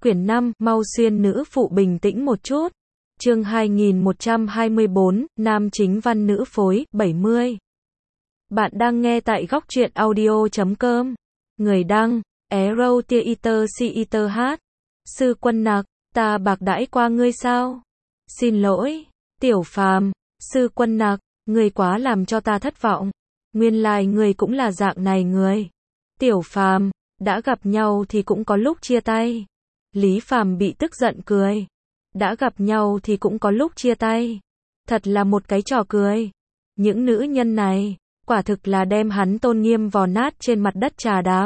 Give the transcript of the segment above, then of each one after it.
Quyển 5, mau xuyên nữ phụ bình tĩnh một chút. Chương 2124, nam chính văn nữ phối, 70. Bạn đang nghe tại góc truyện audio.com. Người đăng, Arrow Theater Theater hát. Sư Quân Nặc, ta bạc đãi qua ngươi sao? Xin lỗi, Tiểu Phàm. Sư Quân Nặc, ngươi quá làm cho ta thất vọng. Nguyên lai ngươi cũng là dạng này người. Tiểu Phàm, đã gặp nhau thì cũng có lúc chia tay. Lý Phàm bị tức giận cười. Đã gặp nhau thì cũng có lúc chia tay. Thật là một cái trò cười. Những nữ nhân này, quả thực là đem hắn tôn nghiêm vò nát trên mặt đất trà đạp.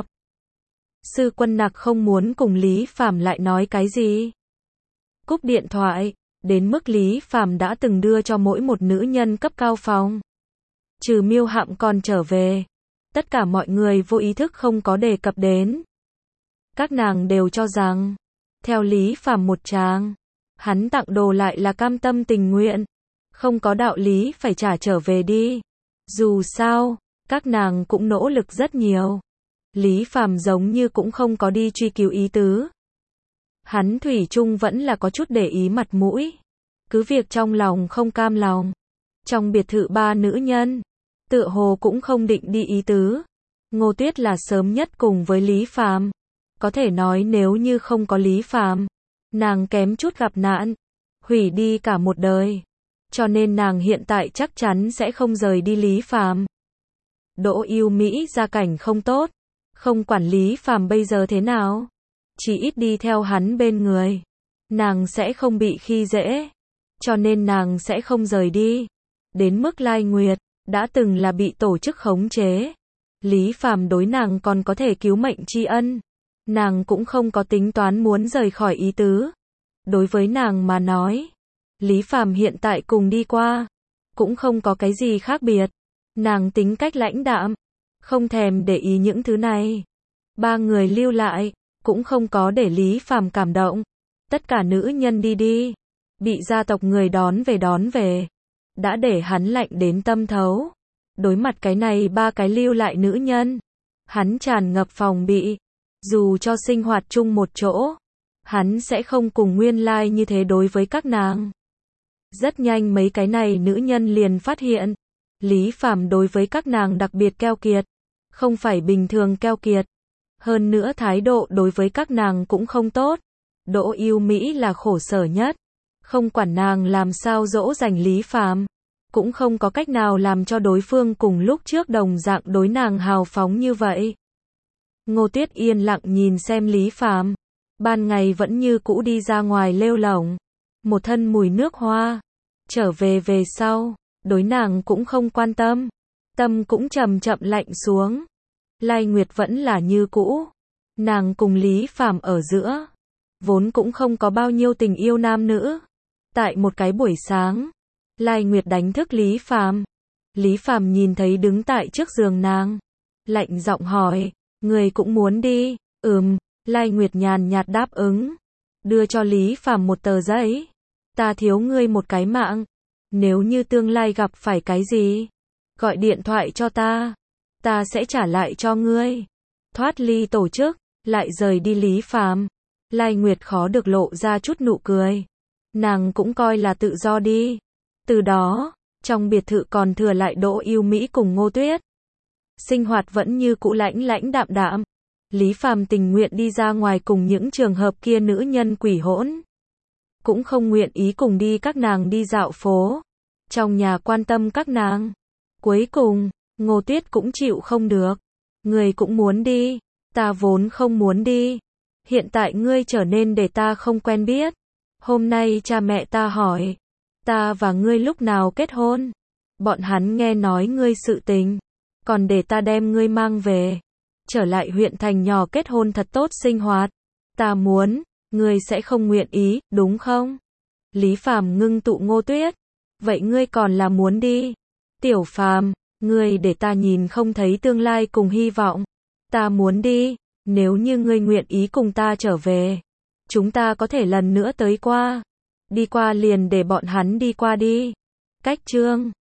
Sư Quân Nặc không muốn cùng Lý Phàm lại nói cái gì. Cúp điện thoại, đến mức Lý Phàm đã từng đưa cho mỗi một nữ nhân cấp cao phòng. Trừ Miêu Hạm còn trở về. Tất cả mọi người vô ý thức không có đề cập đến. Các nàng đều cho rằng, theo Lý Phàm một tràng, hắn tặng đồ lại là cam tâm tình nguyện, không có đạo lý phải trả trở về đi. Dù sao, các nàng cũng nỗ lực rất nhiều. Lý Phàm giống như cũng không có đi truy cứu ý tứ. Hắn thủy chung vẫn là có chút để ý mặt mũi. Cứ việc trong lòng không cam lòng. Trong biệt thự ba nữ nhân, tựa hồ cũng không định đi ý tứ. Ngô Tuyết là sớm nhất cùng với Lý Phàm. Có thể nói nếu như không có Lý Phàm, nàng kém chút gặp nạn, hủy đi cả một đời. Cho nên nàng hiện tại chắc chắn sẽ không rời đi Lý Phàm. Đỗ Yêu Mỹ gia cảnh không tốt, không quản Lý Phàm bây giờ thế nào, chỉ ít đi theo hắn bên người, nàng sẽ không bị khi dễ, cho nên nàng sẽ không rời đi. Đến mức Lai Nguyệt, đã từng là bị tổ chức khống chế. Lý Phàm đối nàng còn có thể cứu mệnh tri ân. Nàng cũng không có tính toán muốn rời khỏi ý tứ. Đối với nàng mà nói, Lý Phàm hiện tại cùng đi qua, cũng không có cái gì khác biệt. Nàng tính cách lãnh đạm, không thèm để ý những thứ này. Ba người lưu lại, cũng không có để Lý Phàm cảm động. Tất cả nữ nhân đi đi, bị gia tộc người đón về, đã để hắn lạnh đến tâm thấu. Đối mặt cái này ba cái lưu lại nữ nhân, hắn tràn ngập phòng bị. Dù cho sinh hoạt chung một chỗ, hắn sẽ không cùng nguyên lai như thế đối với các nàng. Rất nhanh mấy cái này nữ nhân liền phát hiện, Lý Phàm đối với các nàng đặc biệt keo kiệt, không phải bình thường keo kiệt. Hơn nữa thái độ đối với các nàng cũng không tốt. Đỗ Yêu Mỹ là khổ sở nhất, không quản nàng làm sao dỗ dành Lý Phàm, cũng không có cách nào làm cho đối phương cùng lúc trước đồng dạng đối nàng hào phóng như vậy. Ngô Tuyết yên lặng nhìn xem Lý Phàm, ban ngày vẫn như cũ đi ra ngoài lêu lổng, một thân mùi nước hoa. Trở về sau, đối nàng cũng không quan tâm, tâm cũng chậm chậm lạnh xuống. Lai Nguyệt vẫn là như cũ, nàng cùng Lý Phàm ở giữa, vốn cũng không có bao nhiêu tình yêu nam nữ. Tại một cái buổi sáng, Lai Nguyệt đánh thức Lý Phàm. Lý Phàm nhìn thấy đứng tại trước giường nàng, lạnh giọng hỏi, người cũng muốn đi? Lai Nguyệt nhàn nhạt đáp ứng, đưa cho Lý Phàm một tờ giấy. Ta thiếu ngươi một cái mạng, nếu như tương lai gặp phải cái gì, gọi điện thoại cho ta sẽ trả lại cho ngươi. Thoát ly tổ chức, lại rời đi Lý Phàm. Lai Nguyệt khó được lộ ra chút nụ cười. Nàng cũng coi là tự do đi. Từ đó, trong biệt thự còn thừa lại Đỗ Yêu Mỹ cùng Ngô Tuyết. Sinh hoạt vẫn như cũ lãnh đạm đạm. Lý Phàm tình nguyện đi ra ngoài cùng những trường hợp kia nữ nhân quỷ hỗn, cũng không nguyện ý cùng đi các nàng đi dạo phố, trong nhà quan tâm các nàng. Cuối cùng, Ngô Tuyết cũng chịu không được. Ngươi cũng muốn đi, ta vốn không muốn đi. Hiện tại ngươi trở nên để ta không quen biết. Hôm nay cha mẹ ta hỏi, ta và ngươi lúc nào kết hôn? Bọn hắn nghe nói ngươi sự tình, còn để ta đem ngươi mang về, trở lại huyện thành nhỏ kết hôn thật tốt sinh hoạt. Ta muốn, ngươi sẽ không nguyện ý, đúng không? Lý Phàm ngưng tụ Ngô Tuyết. Vậy ngươi còn là muốn đi? Tiểu Phàm, ngươi để ta nhìn không thấy tương lai cùng hy vọng. Ta muốn đi, nếu như ngươi nguyện ý cùng ta trở về, chúng ta có thể lần nữa tới qua. Đi qua liền để bọn hắn đi qua đi. Cách chương